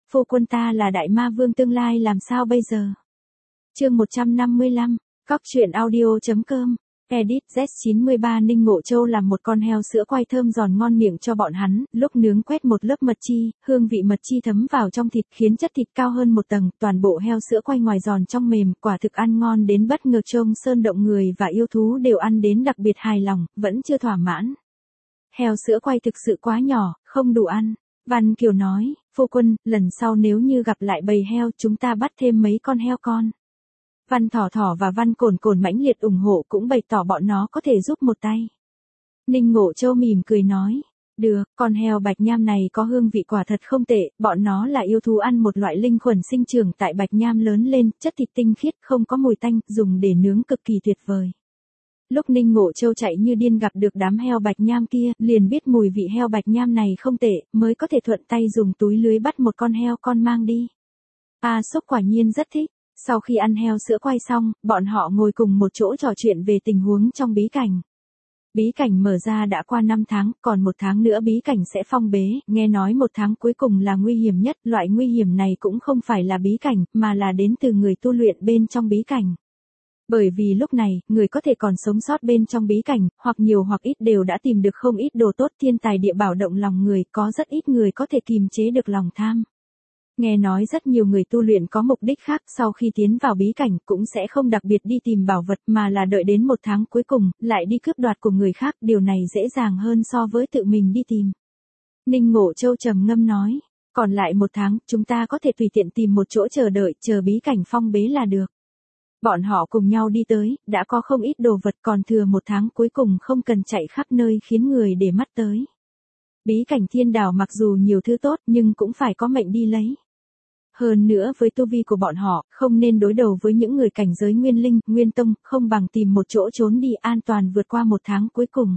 phu quân ta là đại ma vương tương lai làm sao bây giờ? Chương 155, Cóc truyện audio.com. Edit Z93 Ninh Ngộ Châu làm một con heo sữa quay thơm giòn ngon miệng cho bọn hắn, lúc nướng quét một lớp mật chi, hương vị mật chi thấm vào trong thịt khiến chất thịt cao hơn một tầng, toàn bộ heo sữa quay ngoài giòn trong mềm, quả thực ăn ngon đến bất ngờ. Trông Sơn Động người và yêu thú đều ăn đến đặc biệt hài lòng, vẫn chưa thỏa mãn. Heo sữa quay thực sự quá nhỏ, không đủ ăn. Văn Kiều nói, phu quân, lần sau nếu như gặp lại bầy heo chúng ta bắt thêm mấy con heo con. Văn Thỏ Thỏ và Văn Cồn Cồn mãnh liệt ủng hộ cũng bày tỏ bọn nó có thể giúp một tay. Ninh Ngộ Châu mỉm cười nói, được, con heo bạch nham này có hương vị quả thật không tệ, bọn nó là yêu thú ăn một loại linh khuẩn sinh trưởng tại bạch nham lớn lên, chất thịt tinh khiết không có mùi tanh, dùng để nướng cực kỳ tuyệt vời. Lúc Ninh Ngộ Châu chạy như điên gặp được đám heo bạch nham kia, liền biết mùi vị heo bạch nham này không tệ, mới có thể thuận tay dùng túi lưới bắt một con heo con mang đi. A Sốc quả nhiên rất thích. Sau khi ăn heo sữa quay xong, bọn họ ngồi cùng một chỗ trò chuyện về tình huống trong bí cảnh. Bí cảnh mở ra đã qua 5 tháng, còn 1 tháng nữa bí cảnh sẽ phong bế, nghe nói 1 tháng cuối cùng là nguy hiểm nhất, loại nguy hiểm này cũng không phải là bí cảnh, mà là đến từ người tu luyện bên trong bí cảnh. Bởi vì lúc này, người có thể còn sống sót bên trong bí cảnh, hoặc nhiều hoặc ít đều đã tìm được không ít đồ tốt, thiên tài địa bảo động lòng người, có rất ít người có thể kìm chế được lòng tham. Nghe nói rất nhiều người tu luyện có mục đích khác, sau khi tiến vào bí cảnh cũng sẽ không đặc biệt đi tìm bảo vật mà là đợi đến 1 tháng cuối cùng, lại đi cướp đoạt của người khác, điều này dễ dàng hơn so với tự mình đi tìm. Ninh Ngộ Châu trầm ngâm nói, còn lại 1 tháng, chúng ta có thể tùy tiện tìm một chỗ chờ đợi, chờ bí cảnh phong bế là được. Bọn họ cùng nhau đi tới, đã có không ít đồ vật, còn thừa 1 tháng cuối cùng không cần chạy khắp nơi khiến người để mắt tới. Bí cảnh thiên đảo mặc dù nhiều thứ tốt nhưng cũng phải có mệnh đi lấy. Hơn nữa với tu vi của bọn họ, không nên đối đầu với những người cảnh giới nguyên linh, nguyên tông, không bằng tìm một chỗ trốn đi an toàn vượt qua 1 tháng cuối cùng.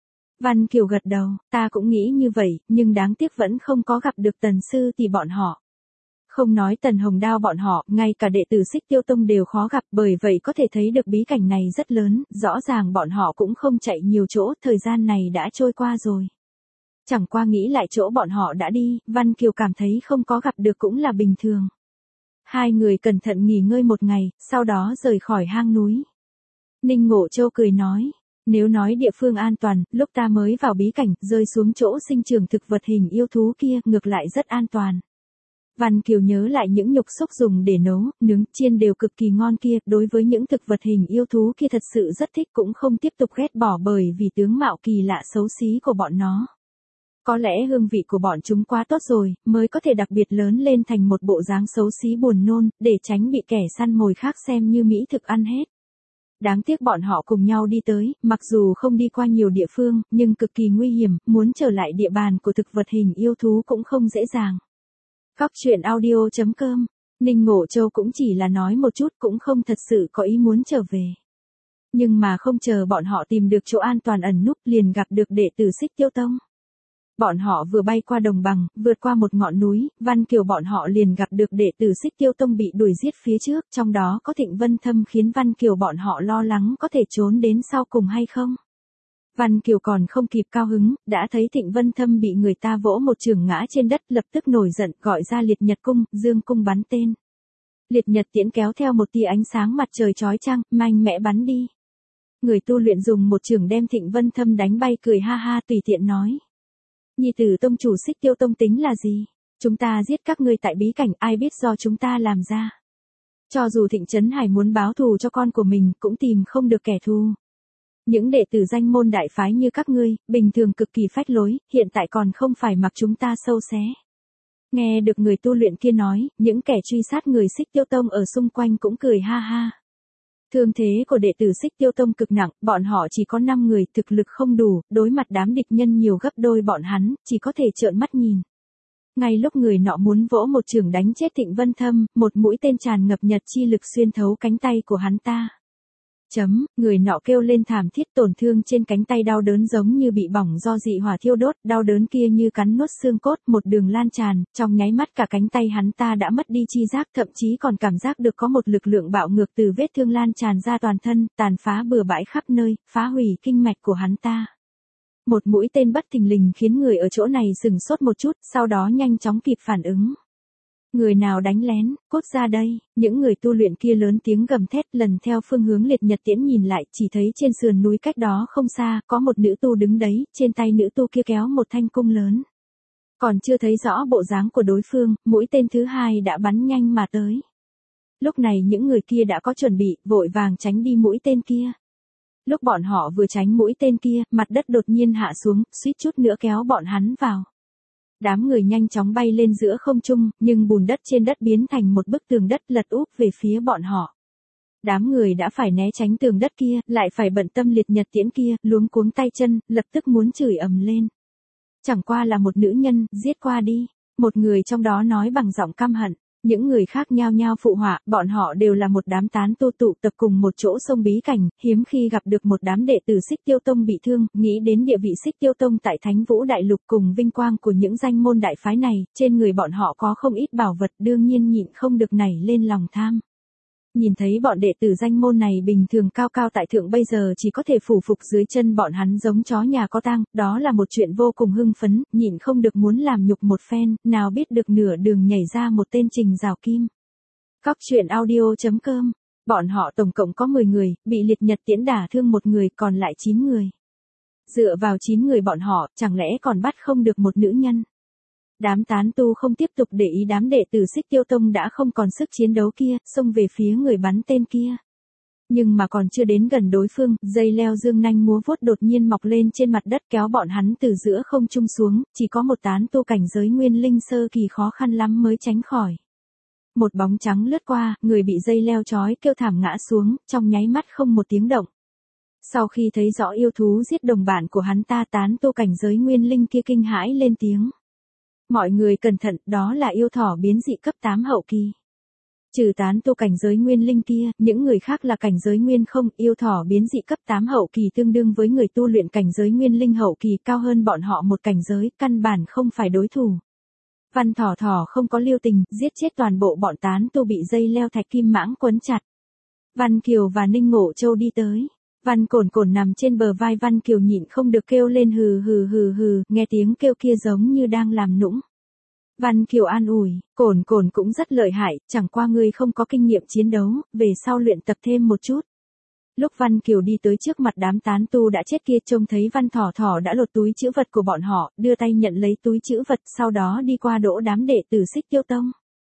Văn Kiều gật đầu, ta cũng nghĩ như vậy, nhưng đáng tiếc vẫn không có gặp được Tần Sư thì bọn họ. Không nói Tần Hồng Đao bọn họ, ngay cả đệ tử Xích Tiêu Tông đều khó gặp, bởi vậy có thể thấy được bí cảnh này rất lớn, rõ ràng bọn họ cũng không chạy nhiều chỗ, thời gian này đã trôi qua rồi. Chẳng qua nghĩ lại chỗ bọn họ đã đi, Văn Kiều cảm thấy không có gặp được cũng là bình thường. Hai người cẩn thận nghỉ ngơi 1 ngày, sau đó rời khỏi hang núi. Ninh Ngộ Châu cười nói, nếu nói địa phương an toàn, lúc ta mới vào bí cảnh, rơi xuống chỗ sinh trưởng thực vật hình yêu thú kia, ngược lại rất an toàn. Văn Kiều nhớ lại những nhục xúc dùng để nấu, nướng, chiên đều cực kỳ ngon kia, đối với những thực vật hình yêu thú kia thật sự rất thích cũng không tiếp tục ghét bỏ bởi vì tướng mạo kỳ lạ xấu xí của bọn nó. Có lẽ hương vị của bọn chúng quá tốt rồi, mới có thể đặc biệt lớn lên thành một bộ dáng xấu xí buồn nôn, để tránh bị kẻ săn mồi khác xem như mỹ thực ăn hết. Đáng tiếc bọn họ cùng nhau đi tới, mặc dù không đi qua nhiều địa phương, nhưng cực kỳ nguy hiểm, muốn trở lại địa bàn của thực vật hình yêu thú cũng không dễ dàng. Cóc truyện audio.com. Ninh Ngộ Châu cũng chỉ là nói một chút cũng không thật sự có ý muốn trở về. Nhưng mà không chờ bọn họ tìm được chỗ an toàn ẩn núp liền gặp được đệ tử Xích Tiêu Tông. Bọn họ vừa bay qua đồng bằng, vượt qua một ngọn núi, Văn Kiều bọn họ liền gặp được đệ tử Xích Tiêu Tông bị đuổi giết phía trước, trong đó có Thịnh Vân Thâm khiến Văn Kiều bọn họ lo lắng có thể trốn đến sau cùng hay không. Văn Kiều còn không kịp cao hứng, đã thấy Thịnh Vân Thâm bị người ta vỗ một chưởng ngã trên đất, lập tức nổi giận, gọi ra Liệt Nhật Cung, dương cung bắn tên. Liệt Nhật tiễn kéo theo một tia ánh sáng mặt trời chói chang, mạnh mẽ bắn đi. Người tu luyện dùng một chưởng đem Thịnh Vân Thâm đánh bay cười ha ha tùy tiện nói. Nhi tử tông chủ Xích Tiêu Tông tính là gì? Chúng ta giết các ngươi tại bí cảnh, ai biết do chúng ta làm ra. Cho dù Thịnh Trấn Hải muốn báo thù cho con của mình cũng tìm không được kẻ thù. Những đệ tử danh môn đại phái như các ngươi, bình thường cực kỳ phách lối, hiện tại còn không phải mặc chúng ta sâu xé. Nghe được người tu luyện kia nói, những kẻ truy sát người Xích Tiêu Tông ở xung quanh cũng cười ha ha. Thương thế của đệ tử Xích Tiêu Tông cực nặng, bọn họ chỉ có 5 người, thực lực không đủ, đối mặt đám địch nhân nhiều gấp đôi bọn hắn, chỉ có thể trợn mắt nhìn. Ngay lúc người nọ muốn vỗ một chưởng đánh chết Thịnh Vân Thâm, một mũi tên tràn ngập nhật chi lực xuyên thấu cánh tay của hắn ta. Người nọ kêu lên thảm thiết, tổn thương trên cánh tay đau đớn giống như bị bỏng do dị hỏa thiêu đốt, đau đớn kia như cắn nuốt xương cốt, một đường lan tràn, trong nháy mắt cả cánh tay hắn ta đã mất đi chi giác, thậm chí còn cảm giác được có một lực lượng bạo ngược từ vết thương lan tràn ra toàn thân, tàn phá bừa bãi khắp nơi, phá hủy kinh mạch của hắn ta. Một mũi tên bất thình lình khiến người ở chỗ này sửng sốt một chút, sau đó nhanh chóng kịp phản ứng. Người nào đánh lén, cút ra đây, những người tu luyện kia lớn tiếng gầm thét lần theo phương hướng liệt nhật tiễn nhìn lại chỉ thấy trên sườn núi cách đó không xa, có một nữ tu đứng đấy, trên tay nữ tu kia kéo một thanh cung lớn. Còn chưa thấy rõ bộ dáng của đối phương, mũi tên thứ hai đã bắn nhanh mà tới. Lúc này những người kia đã có chuẩn bị, vội vàng tránh đi mũi tên kia. Lúc bọn họ vừa tránh mũi tên kia, mặt đất đột nhiên hạ xuống, suýt chút nữa kéo bọn hắn vào. Đám người nhanh chóng bay lên giữa không trung, nhưng bùn đất trên đất biến thành một bức tường đất lật úp về phía bọn họ. Đám người đã phải né tránh tường đất kia, lại phải bận tâm liệt nhật tiễn kia, luống cuống tay chân, lập tức muốn chửi ầm lên. Chẳng qua là một nữ nhân, giết qua đi. Một người trong đó nói bằng giọng căm hận. Những người khác nhao nhao phụ họa, bọn họ đều là một đám tán tu tụ tập cùng một chỗ sông bí cảnh, hiếm khi gặp được một đám đệ tử Xích Tiêu Tông bị thương, nghĩ đến địa vị Xích Tiêu Tông tại Thánh Vũ Đại Lục cùng vinh quang của những danh môn đại phái này, trên người bọn họ có không ít bảo vật đương nhiên nhịn không được nảy lên lòng tham. Nhìn thấy bọn đệ tử danh môn này bình thường cao cao tại thượng bây giờ chỉ có thể phủ phục dưới chân bọn hắn giống chó nhà có tang, đó là một chuyện vô cùng hưng phấn, nhịn không được muốn làm nhục một phen, nào biết được nửa đường nhảy ra một tên Trình Rào Kim. Cóc truyện audio.com, bọn họ tổng cộng có 10 người, bị liệt nhật tiễn đả thương một người, còn lại 9 người. Dựa vào 9 người bọn họ, chẳng lẽ còn bắt không được một nữ nhân? Đám tán tu không tiếp tục để ý đám đệ tử Xích Tiêu Tông đã không còn sức chiến đấu kia, xông về phía người bắn tên kia. Nhưng mà còn chưa đến gần đối phương, dây leo dương nanh múa vuốt đột nhiên mọc lên trên mặt đất kéo bọn hắn từ giữa không trung xuống, chỉ có một tán tu cảnh giới nguyên linh sơ kỳ khó khăn lắm mới tránh khỏi. Một bóng trắng lướt qua, người bị dây leo trói kêu thảm ngã xuống, trong nháy mắt không một tiếng động. Sau khi thấy rõ yêu thú giết đồng bạn của hắn ta, tán tu cảnh giới nguyên linh kia kinh hãi lên tiếng. Mọi người cẩn thận, đó là yêu thỏ biến dị cấp 8 hậu kỳ. Trừ tán tu cảnh giới nguyên linh kia, những người khác là cảnh giới nguyên không, yêu thỏ biến dị cấp 8 hậu kỳ tương đương với người tu luyện cảnh giới nguyên linh hậu kỳ cao hơn bọn họ một cảnh giới, căn bản không phải đối thủ. Văn Thỏ Thỏ không có lưu tình, giết chết toàn bộ bọn tán tu bị dây leo thạch kim mãng quấn chặt. Văn Kiều và Ninh Ngộ Châu đi tới. Văn Cổn Cổn nằm trên bờ vai Văn Kiều nhịn không được kêu lên hừ hừ hừ hừ, nghe tiếng kêu kia giống như đang làm nũng. Văn Kiều an ủi, Cổn Cổn cũng rất lợi hại, chẳng qua ngươi không có kinh nghiệm chiến đấu, về sau luyện tập thêm một chút. Lúc Văn Kiều đi tới trước mặt đám tán tu đã chết kia, trông thấy Văn Thỏ Thỏ đã lột túi trữ vật của bọn họ, đưa tay nhận lấy túi trữ vật, sau đó đi qua đỗ đám đệ tử Xích Tiêu Tông.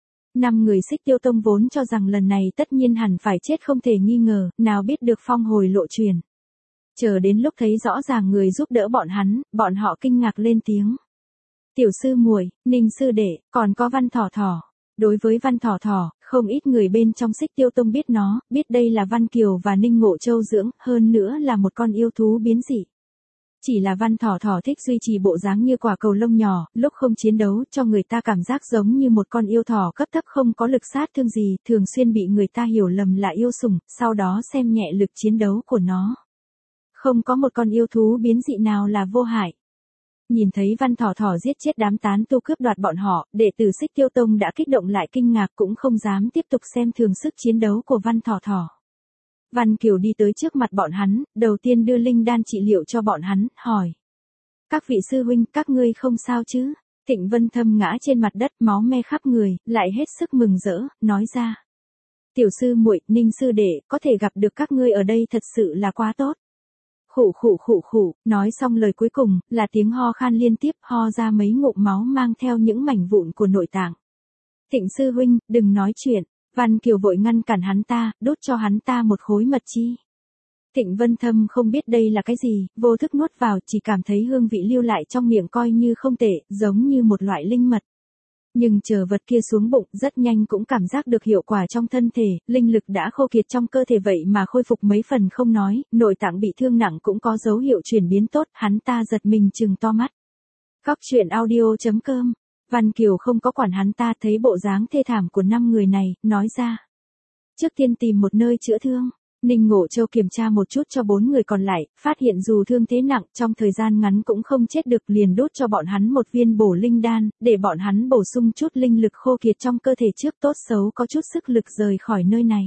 5 người Xích Tiêu Tông vốn cho rằng lần này tất nhiên hẳn phải chết không thể nghi ngờ, nào biết được phong hồi lộ truyền. Chờ đến lúc thấy rõ ràng người giúp đỡ bọn họ kinh ngạc lên tiếng. Tiểu sư muội, Ninh sư đệ, còn có Văn Thỏ Thỏ. Đối với Văn Thỏ Thỏ, không ít người bên trong Xích Tiêu Tông biết nó, biết đây là Văn Kiều và Ninh Ngộ Châu dưỡng, hơn nữa là một con yêu thú biến dị. Chỉ là Văn Thỏ Thỏ thích duy trì bộ dáng như quả cầu lông nhỏ, lúc không chiến đấu cho người ta cảm giác giống như một con yêu thỏ cấp thấp không có lực sát thương gì, thường xuyên bị người ta hiểu lầm là yêu sủng, sau đó xem nhẹ lực chiến đấu của nó. Không có một con yêu thú biến dị nào là vô hại. Nhìn thấy Văn Thỏ Thỏ giết chết đám tán tu cướp đoạt bọn họ, đệ tử Xích Tiêu Tông đã kích động lại kinh ngạc cũng không dám tiếp tục xem thường sức chiến đấu của Văn Thỏ Thỏ. Văn Kiều đi tới trước mặt bọn hắn, đầu tiên đưa linh đan trị liệu cho bọn hắn, hỏi. Các vị sư huynh, các ngươi không sao chứ? Thịnh Vân Thâm ngã trên mặt đất, máu me khắp người, lại hết sức mừng rỡ, nói ra. Tiểu sư muội, Ninh sư đệ, có thể gặp được các ngươi ở đây thật sự là quá tốt. Khụ khụ khụ khụ, nói xong lời cuối cùng, là tiếng ho khan liên tiếp, ho ra mấy ngụm máu mang theo những mảnh vụn của nội tạng. Thịnh sư huynh, đừng nói chuyện. Văn Kiều vội ngăn cản hắn ta, đốt cho hắn ta một khối mật chi. Thịnh Vân Thâm không biết đây là cái gì, vô thức nuốt vào, chỉ cảm thấy hương vị lưu lại trong miệng coi như không tệ, giống như một loại linh mật. Nhưng chờ vật kia xuống bụng, rất nhanh cũng cảm giác được hiệu quả trong thân thể, linh lực đã khô kiệt trong cơ thể vậy mà khôi phục mấy phần không nói, nội tạng bị thương nặng cũng có dấu hiệu chuyển biến tốt, hắn ta giật mình trừng to mắt. Cóc truyện audio.com. Văn Kiều không có quản hắn ta, thấy bộ dáng thê thảm của 5 người này, nói ra. Trước tiên tìm một nơi chữa thương. Ninh Ngộ Châu kiểm tra một chút cho 4 người còn lại, phát hiện dù thương thế nặng, trong thời gian ngắn cũng không chết được, liền đốt cho bọn hắn một viên bổ linh đan, để bọn hắn bổ sung chút linh lực khô kiệt trong cơ thể trước, tốt xấu có chút sức lực rời khỏi nơi này.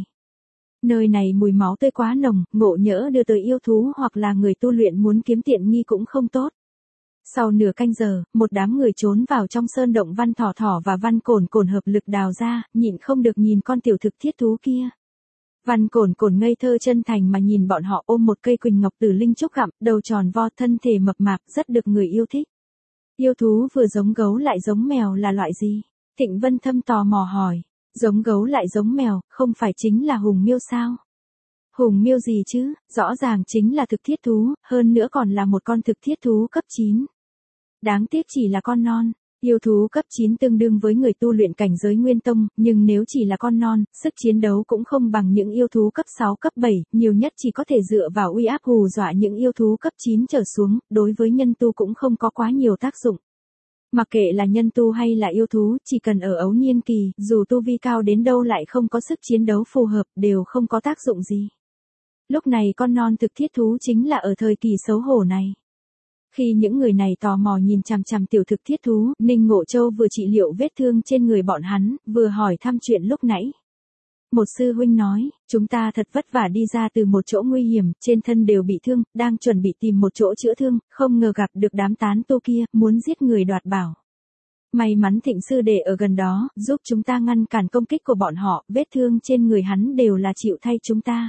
Nơi này mùi máu tươi quá nồng, ngộ nhỡ đưa tới yêu thú hoặc là người tu luyện muốn kiếm tiện nghi cũng không tốt. Sau nửa canh giờ, một đám người trốn vào trong sơn động Văn Thỏ Thỏ và Văn Cổn Cổn hợp lực đào ra, nhịn không được nhìn con tiểu thực thiết thú kia. Văn Cổn Cổn ngây thơ chân thành mà nhìn bọn họ ôm một cây quỳnh ngọc tử linh trúc gặm, đầu tròn vo thân thể mập mạp, rất được người yêu thích. Yêu thú vừa giống gấu lại giống mèo là loại gì? Thịnh Vân Thâm tò mò hỏi. Giống gấu lại giống mèo, không phải chính là hùng miêu sao? Hùng miêu gì chứ, rõ ràng chính là thực thiết thú, hơn nữa còn là một con thực thiết thú cấp 9. Đáng tiếc chỉ là con non. Yêu thú cấp 9 tương đương với người tu luyện cảnh giới nguyên tông, nhưng nếu chỉ là con non, sức chiến đấu cũng không bằng những yêu thú cấp 6 cấp 7, nhiều nhất chỉ có thể dựa vào uy áp hù dọa những yêu thú cấp 9 trở xuống, đối với nhân tu cũng không có quá nhiều tác dụng. Mặc kệ là nhân tu hay là yêu thú, chỉ cần ở ấu niên kỳ, dù tu vi cao đến đâu lại không có sức chiến đấu phù hợp, đều không có tác dụng gì. Lúc này con non thực thiết thú chính là ở thời kỳ xấu hổ này. Khi những người này tò mò nhìn chằm chằm tiểu thực thiết thú, Ninh Ngộ Châu vừa trị liệu vết thương trên người bọn hắn, vừa hỏi thăm chuyện lúc nãy. Một sư huynh nói, chúng ta thật vất vả đi ra từ một chỗ nguy hiểm, trên thân đều bị thương, đang chuẩn bị tìm một chỗ chữa thương, không ngờ gặp được đám tán tu kia, muốn giết người đoạt bảo. May mắn Thịnh sư đệ ở gần đó, giúp chúng ta ngăn cản công kích của bọn họ, vết thương trên người hắn đều là chịu thay chúng ta.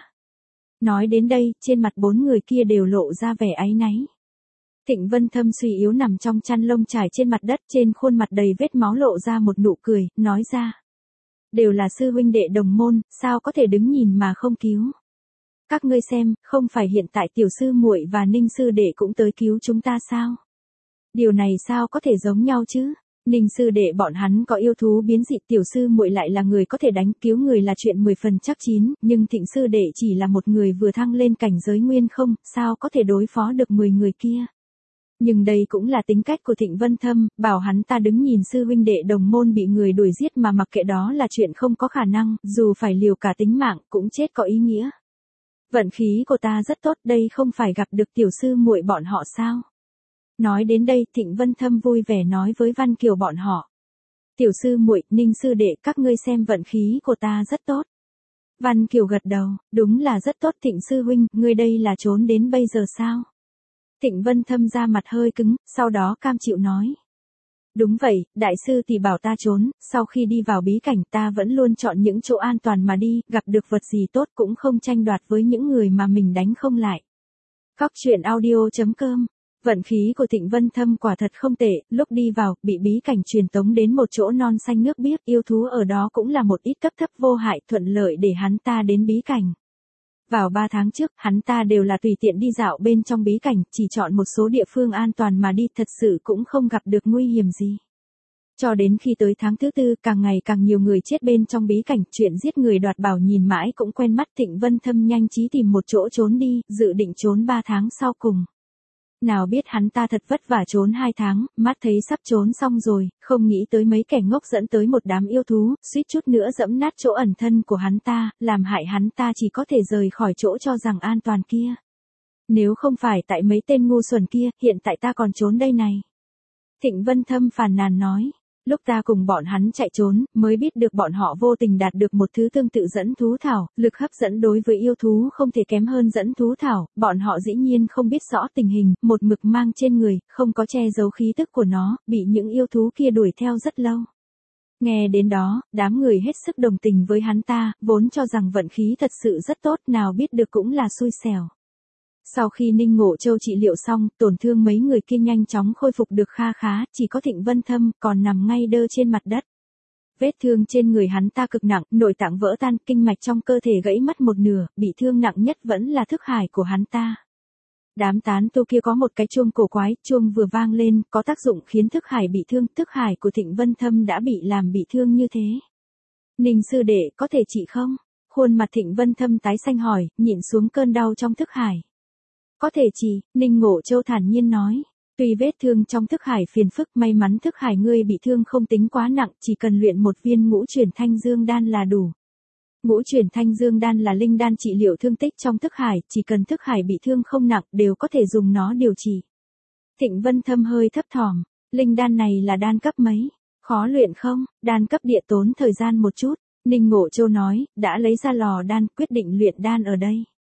Nói đến đây, trên mặt 4 người kia đều lộ ra vẻ áy náy. Thịnh Vân Thâm suy yếu nằm trong chăn lông trải trên mặt đất, trên khuôn mặt đầy vết máu lộ ra một nụ cười, nói ra. Đều là sư huynh đệ đồng môn, sao có thể đứng nhìn mà không cứu. Các ngươi xem, không phải hiện tại tiểu sư muội và Ninh sư đệ cũng tới cứu chúng ta sao? Điều này sao có thể giống nhau chứ? Ninh sư đệ bọn hắn có yêu thú biến dị, tiểu sư muội lại là người có thể đánh, cứu người là chuyện 10 phần chắc chín, nhưng Thịnh sư đệ chỉ là một người vừa thăng lên cảnh giới nguyên không, sao có thể đối phó được 10 người kia. Nhưng đây cũng là tính cách của Thịnh Vân Thâm, bảo hắn ta đứng nhìn sư huynh đệ đồng môn bị người đuổi giết mà mặc kệ đó là chuyện không có khả năng, dù phải liều cả tính mạng cũng chết có ý nghĩa. Vận khí của ta rất tốt, đây không phải gặp được tiểu sư muội bọn họ sao? Nói đến đây, Thịnh Vân Thâm vui vẻ nói với Văn Kiều bọn họ. Tiểu sư muội, Ninh sư đệ, các ngươi xem vận khí của ta rất tốt. Văn Kiều gật đầu, đúng là rất tốt. Thịnh sư huynh, ngươi đây là trốn đến bây giờ sao? Thịnh Vân Thâm ra mặt hơi cứng, sau đó cam chịu nói. Đúng vậy, đại sư thì bảo ta trốn, sau khi đi vào bí cảnh ta vẫn luôn chọn những chỗ an toàn mà đi, gặp được vật gì tốt cũng không tranh đoạt với những người mà mình đánh không lại. Cóc truyện audio.com. Vận khí của Thịnh Vân Thâm quả thật không tệ, lúc đi vào, bị bí cảnh truyền tống đến một chỗ non xanh nước biếc, yêu thú ở đó cũng là một ít cấp thấp vô hại, thuận lợi để hắn ta đến bí cảnh. Vào 3 tháng trước, hắn ta đều là tùy tiện đi dạo bên trong bí cảnh, chỉ chọn một số địa phương an toàn mà đi, thật sự cũng không gặp được nguy hiểm gì. Cho đến khi tới tháng thứ 4, càng ngày càng nhiều người chết bên trong bí cảnh, chuyện giết người đoạt bảo nhìn mãi cũng quen mắt. Thịnh Vân Thâm nhanh trí tìm một chỗ trốn đi, dự định trốn 3 tháng sau cùng. Nào biết hắn ta thật vất vả trốn 2 tháng, mắt thấy sắp trốn xong rồi, không nghĩ tới mấy kẻ ngốc dẫn tới một đám yêu thú, suýt chút nữa dẫm nát chỗ ẩn thân của hắn ta, làm hại hắn ta chỉ có thể rời khỏi chỗ cho rằng an toàn kia. Nếu không phải tại mấy tên ngu xuẩn kia, hiện tại ta còn trốn đây này. Thịnh Vân Thâm phàn nàn nói. Lúc ta cùng bọn hắn chạy trốn, mới biết được bọn họ vô tình đạt được một thứ tương tự dẫn thú thảo, lực hấp dẫn đối với yêu thú không thể kém hơn dẫn thú thảo, bọn họ dĩ nhiên không biết rõ tình hình, một mực mang trên người, không có che giấu khí tức của nó, bị những yêu thú kia đuổi theo rất lâu. Nghe đến đó, đám người hết sức đồng tình với hắn ta, vốn cho rằng vận khí thật sự rất tốt, nào biết được cũng là xui xẻo. Sau khi Ninh Ngộ Châu trị liệu xong, tổn thương mấy người kia nhanh chóng khôi phục được kha khá, chỉ có Thịnh Vân Thâm còn nằm ngay đơ trên mặt đất. Vết thương trên người hắn ta cực nặng, nội tạng vỡ tan, kinh mạch trong cơ thể gãy mất một nửa, bị thương nặng nhất vẫn là thức hải của hắn ta. Đám tán tu kia có một cái chuông cổ quái, chuông vừa vang lên, có tác dụng khiến thức hải bị thương, thức hải của Thịnh Vân Thâm đã bị làm bị thương như thế. Ninh sư đệ, có thể trị không? Khuôn mặt Thịnh Vân Thâm tái xanh hỏi, nhịn xuống cơn đau trong thức hải. Có thể trị, Ninh Ngộ Châu thản nhiên nói. Tuy vết thương trong thức hải phiền phức, may mắn thức hải ngươi bị thương không tính quá nặng, chỉ cần luyện một viên ngũ chuyển thanh dương đan là đủ. Ngũ chuyển thanh dương đan là linh đan trị liệu thương tích trong thức hải, chỉ cần thức hải bị thương không nặng, đều có thể dùng nó điều trị. Thịnh Vân Thâm hơi thấp thỏm, linh đan này là đan cấp mấy? Khó luyện không? Đan cấp địa tốn thời gian một chút. Ninh Ngộ Châu nói, đã lấy ra lò đan, quyết định luyện đan ở đây.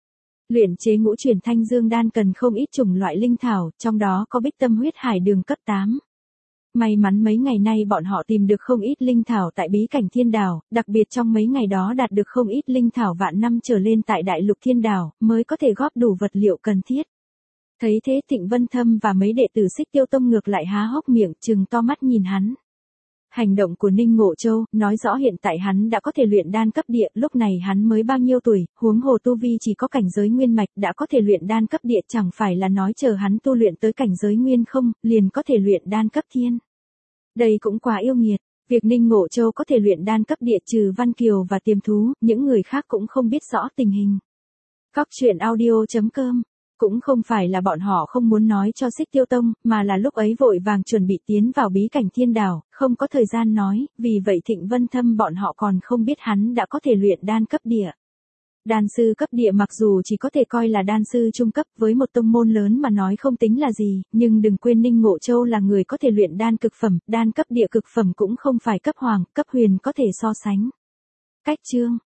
Luyện chế ngũ chuyển thanh dương đan cần không ít chủng loại linh thảo, trong đó có bích tâm huyết hải đường cấp 8. May mắn mấy ngày nay bọn họ tìm được không ít linh thảo tại bí cảnh thiên đảo, đặc biệt trong mấy ngày đó đạt được không ít linh thảo vạn năm trở lên tại đại lục thiên đảo, mới có thể góp đủ vật liệu cần thiết. Thấy thế Thịnh Vân Thâm và mấy đệ tử Xích Tiêu Tông ngược lại há hốc miệng trừng to mắt nhìn hắn. Hành động của Ninh Ngộ Châu, nói rõ hiện tại hắn đã có thể luyện đan cấp địa, lúc này hắn mới bao nhiêu tuổi, huống hồ tu vi chỉ có cảnh giới nguyên mạch đã có thể luyện đan cấp địa, chẳng phải là nói chờ hắn tu luyện tới cảnh giới nguyên không, liền có thể luyện đan cấp thiên. Đây cũng quá yêu nghiệt, việc Ninh Ngộ Châu có thể luyện đan cấp địa trừ Văn Kiều và Tiềm Thú, những người khác cũng không biết rõ tình hình. Cóc truyện audio.com. Cũng không phải là bọn họ không muốn nói cho Xích Tiêu Tông, mà là lúc ấy vội vàng chuẩn bị tiến vào bí cảnh thiên đảo, không có thời gian nói, vì vậy Thịnh Vân Thâm bọn họ còn không biết hắn đã có thể luyện đan cấp địa. Đan sư cấp địa mặc dù chỉ có thể coi là đan sư trung cấp với một tông môn lớn mà nói không tính là gì, nhưng đừng quên Ninh Ngộ Châu là người có thể luyện đan cực phẩm, đan cấp địa cực phẩm cũng không phải cấp hoàng, cấp huyền có thể so sánh. Cách chương